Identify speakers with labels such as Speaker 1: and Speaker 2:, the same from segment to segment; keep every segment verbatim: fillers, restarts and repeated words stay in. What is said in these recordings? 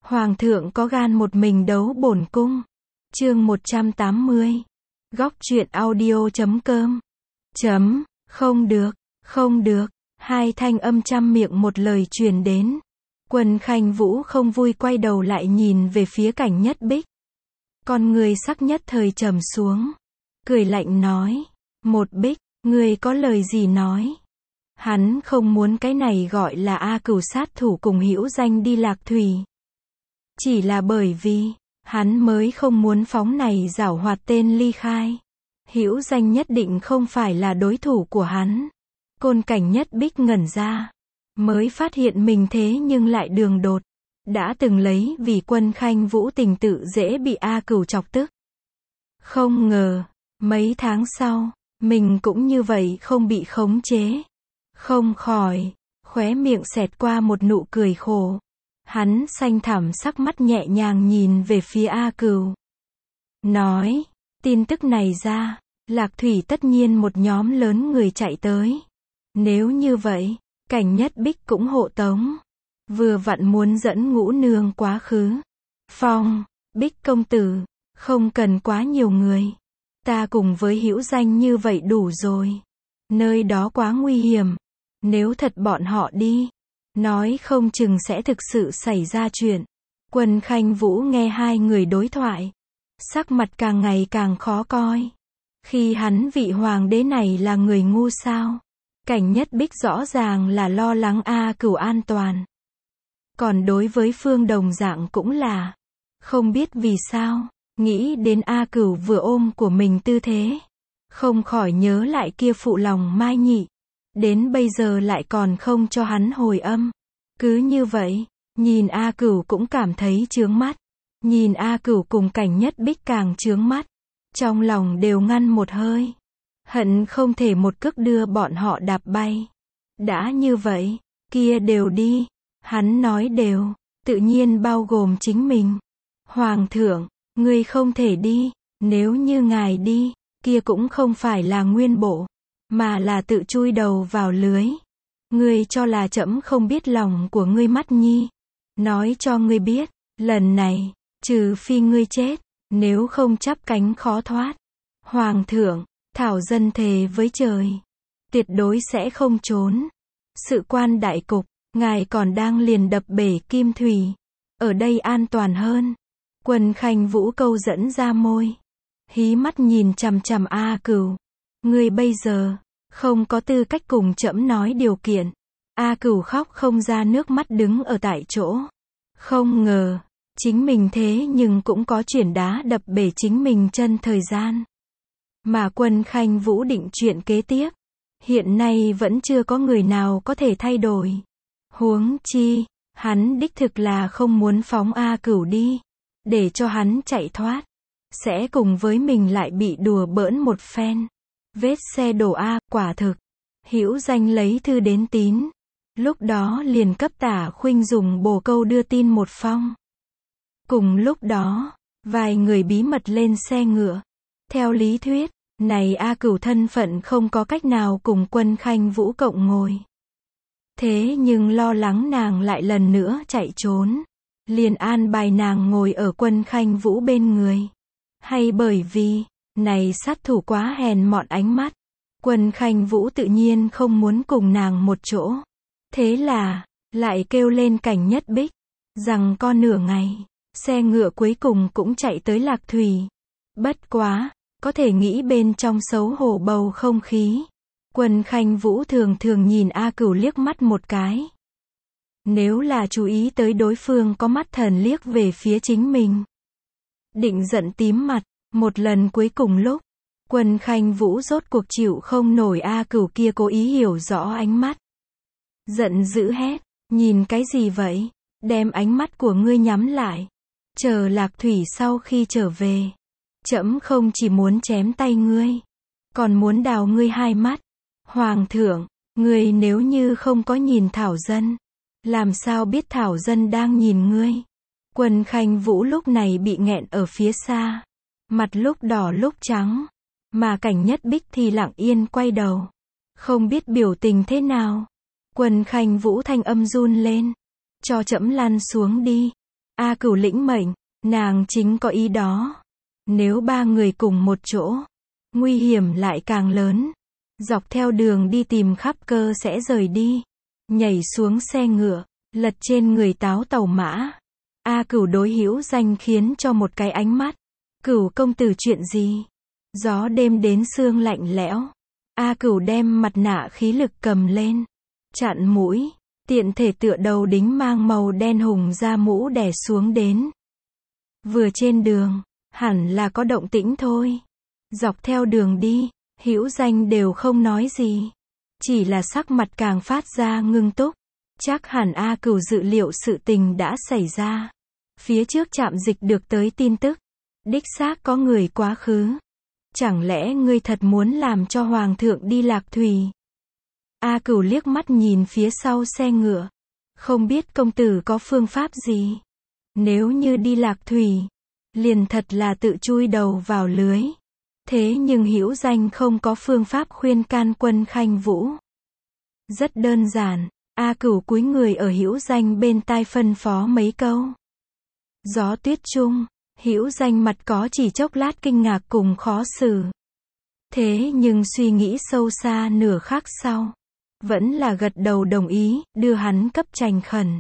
Speaker 1: Hoàng thượng có gan một mình đấu bổn cung. Chương một trăm tám mươi. Góc truyện audio chấm com. Chấm, không được, không được. Hai thanh âm trăm miệng một lời truyền đến. Quân Khanh Vũ không vui quay đầu lại nhìn về phía Cảnh Nhất Bích. Con người sắc nhất thời trầm xuống. Cười lạnh nói. Một Bích, ngươi có lời gì nói? Hắn không muốn cái này gọi là A Cửu sát thủ cùng hữu danh đi Lạc Thủy. Chỉ là bởi vì, hắn mới không muốn phóng này giảo hoạt tên ly khai. Hữu danh nhất định không phải là đối thủ của hắn. Côn Cảnh Nhất Bích ngẩn ra. Mới phát hiện mình thế nhưng lại đường đột. Đã từng lấy vì Quân Khanh Vũ tình tự dễ bị A Cửu chọc tức. Không ngờ, mấy tháng sau, mình cũng như vậy không bị khống chế. Không khỏi, khóe miệng xẹt qua một nụ cười khổ. Hắn xanh thẳm sắc mắt nhẹ nhàng nhìn về phía A Cửu. Nói, tin tức này ra, Lạc Thủy tất nhiên một nhóm lớn người chạy tới. Nếu như vậy, Cảnh Nhất Bích cũng hộ tống. Vừa vặn muốn dẫn Ngũ Nương quá khứ. Phong, Bích công tử, không cần quá nhiều người. Ta cùng với hữu danh như vậy đủ rồi. Nơi đó quá nguy hiểm. Nếu thật bọn họ đi, nói không chừng sẽ thực sự xảy ra chuyện. Quân Khanh Vũ nghe hai người đối thoại. Sắc mặt càng ngày càng khó coi. Khi hắn vị hoàng đế này là người ngu sao? Cảnh Nhất Bích rõ ràng là lo lắng A Cửu an toàn. Còn đối với Phương đồng dạng cũng là. Không biết vì sao, nghĩ đến A Cửu vừa ôm của mình tư thế. Không khỏi nhớ lại kia phụ lòng Mai Nhị. Đến bây giờ lại còn không cho hắn hồi âm. Cứ như vậy, nhìn A Cửu cũng cảm thấy chướng mắt. Nhìn A Cửu cùng Cảnh Nhất Bích càng chướng mắt. Trong lòng đều ngăn một hơi. Hận không thể một cước đưa bọn họ đạp bay. Đã như vậy, kia đều đi. Hắn nói đều, tự nhiên bao gồm chính mình. Hoàng thượng, ngươi không thể đi. Nếu như ngài đi, kia cũng không phải là nguyên bộ, mà là tự chui đầu vào lưới. Ngươi cho là trẫm không biết lòng của ngươi Mắt Nhi. Nói cho ngươi biết, lần này, trừ phi ngươi chết, nếu không chắp cánh khó thoát. Hoàng thượng, thảo dân thề với trời, tuyệt đối sẽ không trốn. Sự quan đại cục, ngài còn đang liền đập bể kim thủy. Ở đây an toàn hơn. Quân Khanh Vũ câu dẫn ra môi. Hí mắt nhìn chằm chằm A Cửu. Ngươi bây giờ, không có tư cách cùng trẫm nói điều kiện. A Cửu khóc không ra nước mắt đứng ở tại chỗ. Không ngờ, chính mình thế nhưng cũng có chuyển đá đập bể chính mình chân thời gian. Mà Quân Khanh Vũ định chuyện kế tiếp. Hiện nay vẫn chưa có người nào có thể thay đổi. Huống chi, hắn đích thực là không muốn phóng A Cửu đi. Để cho hắn chạy thoát. Sẽ cùng với mình lại bị đùa bỡn một phen. Vết xe đổ A, quả thực. Hữu danh lấy thư đến tín. Lúc đó liền cấp Tả Khuynh dùng bồ câu đưa tin một phong. Cùng lúc đó, vài người bí mật lên xe ngựa. Theo lý thuyết, này A Cửu thân phận không có cách nào cùng Quân Khanh Vũ cộng ngồi. Thế nhưng lo lắng nàng lại lần nữa chạy trốn. Liền an bài nàng ngồi ở Quân Khanh Vũ bên người. Hay bởi vì, này sát thủ quá hèn mọn ánh mắt. Quân Khanh Vũ tự nhiên không muốn cùng nàng một chỗ. Thế là, lại kêu lên Cảnh Nhất Bích. Rằng con nửa ngày, xe ngựa cuối cùng cũng chạy tới Lạc Thủy. Bất quá, có thể nghĩ bên trong xấu hổ bầu không khí. Quân Khanh Vũ thường thường nhìn A Cửu liếc mắt một cái. Nếu là chú ý tới đối phương có mắt thần liếc về phía chính mình. Định giận tím mặt, một lần cuối cùng lúc. Quân Khanh Vũ rốt cuộc chịu không nổi A Cửu kia cố ý hiểu rõ ánh mắt. Giận dữ hét, nhìn cái gì vậy? Đem ánh mắt của ngươi nhắm lại. Chờ Lạc Thủy sau khi trở về. Trẫm không chỉ muốn chém tay ngươi. Còn muốn đào ngươi hai mắt. Hoàng thượng, ngươi nếu như không có nhìn Thảo Dân. Làm sao biết Thảo Dân đang nhìn ngươi? Quân Khanh Vũ lúc này bị nghẹn ở phía xa. Mặt lúc đỏ lúc trắng. Mà Cảnh Nhất Bích thì lặng yên quay đầu. Không biết biểu tình thế nào. Quân Khanh Vũ thanh âm run lên. Cho trẫm lăn xuống đi. A Cửu lĩnh mệnh, nàng chính có ý đó. Nếu ba người cùng một chỗ, nguy hiểm lại càng lớn. Dọc theo đường đi tìm khắp cơ sẽ rời đi. Nhảy xuống xe ngựa, lật trên người Táo Tàu Mã. A Cửu đối Hữu Danh khiến cho một cái ánh mắt. Cửu công tử chuyện gì? Gió đêm đến sương lạnh lẽo. A Cửu đem mặt nạ khí lực cầm lên, chặn mũi, tiện thể tựa đầu đính mang màu đen hùng ra mũ đè xuống đến. Vừa trên đường, hẳn là có động tĩnh thôi. Dọc theo đường đi, Hữu Danh đều không nói gì, chỉ là sắc mặt càng phát ra ngưng túc. Chắc hẳn A Cửu dự liệu sự tình đã xảy ra. Phía trước trạm dịch được tới tin tức, đích xác có người quá khứ. Chẳng lẽ ngươi thật muốn làm cho hoàng thượng đi Lạc Thủy? A Cửu liếc mắt nhìn phía sau xe ngựa, không biết công tử có phương pháp gì. Nếu như đi Lạc Thủy, liền thật là tự chui đầu vào lưới. Thế nhưng Hữu Danh không có phương pháp khuyên can Quân Khanh Vũ. Rất đơn giản, A Cửu cúi người ở Hữu Danh bên tai phân phó mấy câu. Gió tuyết chung, Hữu Danh mặt có chỉ chốc lát kinh ngạc cùng khó xử. Thế nhưng suy nghĩ sâu xa nửa khắc sau, vẫn là gật đầu đồng ý, đưa hắn cấp Trành Khẩn.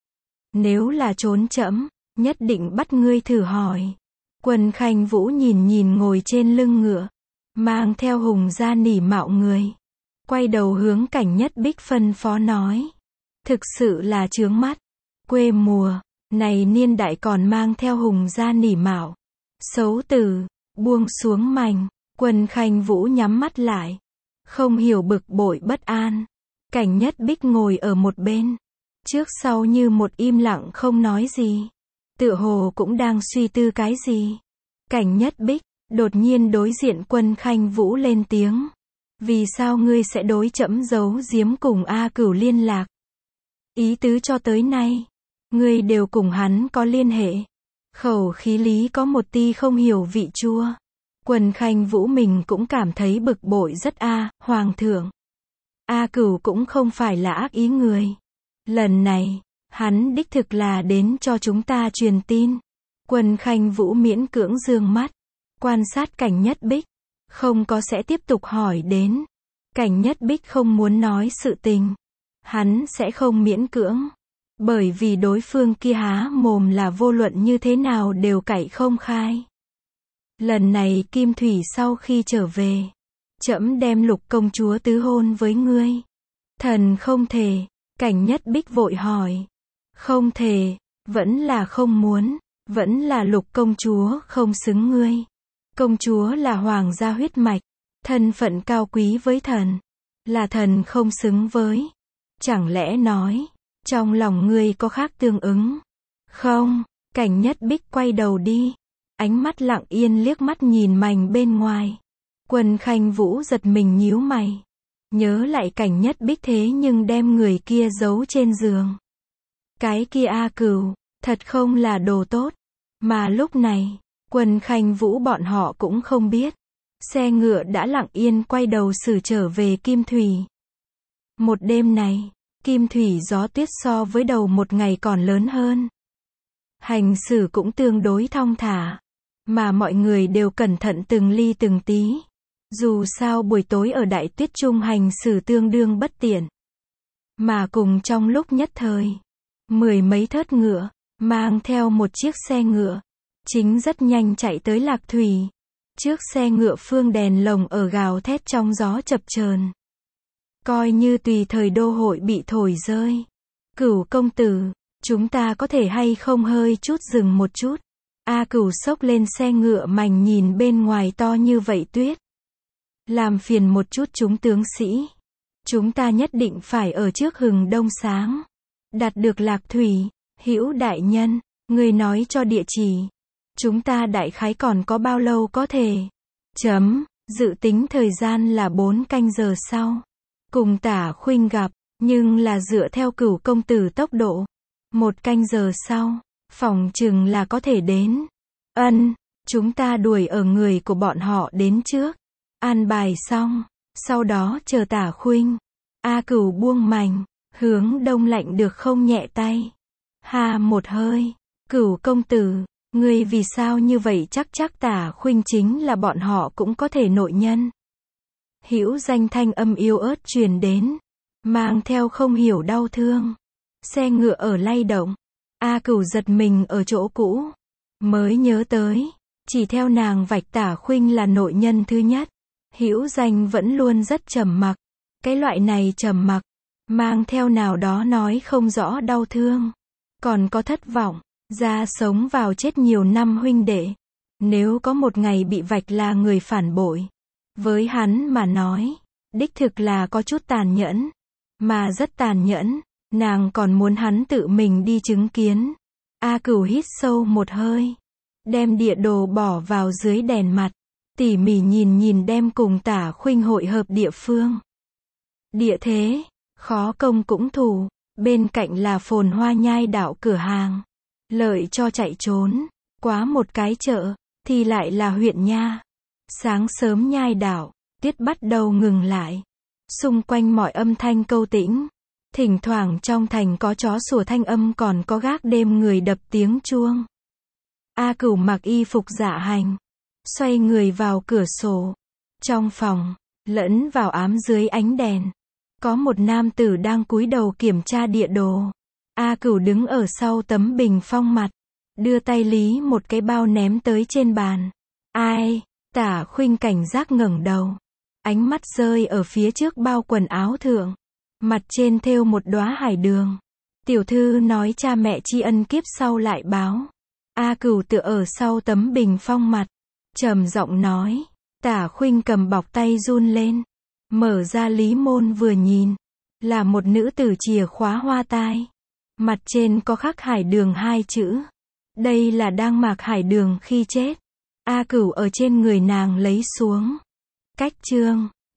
Speaker 1: Nếu là trốn trẫm, nhất định bắt ngươi thử hỏi. Quân Khanh Vũ nhìn nhìn ngồi trên lưng ngựa, mang theo hùng gia nỉ mạo người. Quay đầu hướng Cảnh Nhất Bích phân phó nói. Thực sự là chướng mắt. Quê mùa, này niên đại còn mang theo hùng gia nỉ mạo. Xấu từ, buông xuống mành. Quân Khanh Vũ nhắm mắt lại. Không hiểu bực bội bất an. Cảnh Nhất Bích ngồi ở một bên. Trước sau như một im lặng không nói gì. Tựa hồ cũng đang suy tư cái gì. Cảnh Nhất Bích, đột nhiên đối diện Quân Khanh Vũ lên tiếng. Vì sao ngươi sẽ đối trẫm giấu giếm cùng A Cửu liên lạc? Ý tứ cho tới nay, ngươi đều cùng hắn có liên hệ. Khẩu khí lý có một ti không hiểu vị chua. Quân Khanh Vũ mình cũng cảm thấy bực bội rất a, hoàng thượng. A Cửu cũng không phải là ác ý người. Lần này, hắn đích thực là đến cho chúng ta truyền tin. Quân Khanh Vũ miễn cưỡng dương mắt, quan sát Cảnh Nhất Bích, không có sẽ tiếp tục hỏi đến. Cảnh Nhất Bích không muốn nói sự tình, hắn sẽ không miễn cưỡng, bởi vì đối phương kia há mồm là vô luận như thế nào đều cậy không khai. Lần này Kim Thủy sau khi trở về, trẫm đem Lục công chúa tứ hôn với ngươi. Thần không thể. Cảnh Nhất Bích vội hỏi. Không thể, vẫn là không muốn, vẫn là Lục công chúa không xứng ngươi. Công chúa là hoàng gia huyết mạch, thân phận cao quý với thần, là thần không xứng với. Chẳng lẽ nói, trong lòng ngươi có khác tương ứng? Không. Cảnh Nhất Bích quay đầu đi, ánh mắt lặng yên liếc mắt nhìn mành bên ngoài. Quân Khanh Vũ giật mình nhíu mày, nhớ lại Cảnh Nhất Bích thế nhưng đem người kia giấu trên giường. Cái kia A Cửu, thật không là đồ tốt. Mà lúc này, Quân Khanh Vũ bọn họ cũng không biết. Xe ngựa đã lặng yên quay đầu xử trở về Kim Thủy. Một đêm này, Kim Thủy gió tuyết so với đầu một ngày còn lớn hơn. Hành xử cũng tương đối thong thả, mà mọi người đều cẩn thận từng ly từng tí. Dù sao buổi tối ở đại tuyết trung hành xử tương đương bất tiện. Mà cùng trong lúc nhất thời, mười mấy thớt ngựa, mang theo một chiếc xe ngựa, chính rất nhanh chạy tới Lạc Thủy. Trước xe ngựa phương đèn lồng ở gào thét trong gió chập chờn. Coi như tùy thời đô hội bị thổi rơi. Cửu công tử, chúng ta có thể hay không hơi chút dừng một chút. A Cửu xốc lên xe ngựa mảnh nhìn bên ngoài to như vậy tuyết. Làm phiền một chút chúng tướng sĩ. Chúng ta nhất định phải ở trước hừng đông sáng. Đạt được Lạc Thủy. Hữu đại nhân, người nói cho địa chỉ. Chúng ta đại khái còn có bao lâu có thể? Chấm, dự tính thời gian là bốn canh giờ sau. Cùng Tả Khuynh gặp, nhưng là dựa theo Cửu công tử tốc độ. Một canh giờ sau, phỏng chừng là có thể đến. Ân, chúng ta đuổi ở người của bọn họ đến trước. An bài xong, sau đó chờ Tả Khuynh. A Cửu buông mành, hướng đông lạnh được không nhẹ tay. Ha một hơi, Cửu công tử, ngươi vì sao như vậy, chắc chắc Tả Khuynh chính là bọn họ cũng có thể nội nhân. Hữu Danh thanh âm yếu ớt truyền đến, mang theo không hiểu đau thương. Xe ngựa ở lay động, A Cửu giật mình ở chỗ cũ, mới nhớ tới, chỉ theo nàng vạch Tả Khuynh là nội nhân thứ nhất. Hữu Danh vẫn luôn rất trầm mặc, cái loại này trầm mặc, mang theo nào đó nói không rõ đau thương, còn có thất vọng, ra sống vào chết nhiều năm huynh đệ, nếu có một ngày bị vạch là người phản bội, với hắn mà nói, đích thực là có chút tàn nhẫn, mà rất tàn nhẫn, nàng còn muốn hắn tự mình đi chứng kiến. A Cửu hít sâu một hơi, đem địa đồ bỏ vào dưới đèn mặt, tỉ mỉ nhìn nhìn đem cùng Tả Khuynh hội hợp địa phương. Địa thế, khó công cũng thủ, bên cạnh là phồn hoa nhai đảo cửa hàng, lợi cho chạy trốn, quá một cái chợ, thì lại là huyện nha. Sáng sớm nhai đảo, tiết bắt đầu ngừng lại, xung quanh mọi âm thanh câu tĩnh, thỉnh thoảng trong thành có chó sủa thanh âm, còn có gác đêm người đập tiếng chuông. A Cửu mặc y phục dạ hành, xoay người vào cửa sổ, trong phòng, lẫn vào ám dưới ánh đèn, có một nam tử đang cúi đầu kiểm tra địa đồ. A Cửu đứng ở sau tấm bình phong mặt, đưa tay lý một cái bao ném tới trên bàn. Ai? Tả Khuynh cảnh giác ngẩng đầu, ánh mắt rơi ở phía trước bao quần áo thượng, mặt trên thêu một đóa hải đường. Tiểu thư nói cha mẹ tri ân kiếp sau lại báo. A Cửu tựa ở sau tấm bình phong mặt, trầm giọng nói. Tả Khuynh cầm bọc tay run lên, mở ra lý môn vừa nhìn, là một nữ tử chìa khóa hoa tai, mặt trên có khắc hải đường hai chữ. Đây là đang mặc hải đường khi chết. A Cửu ở trên người nàng lấy xuống. Cách chương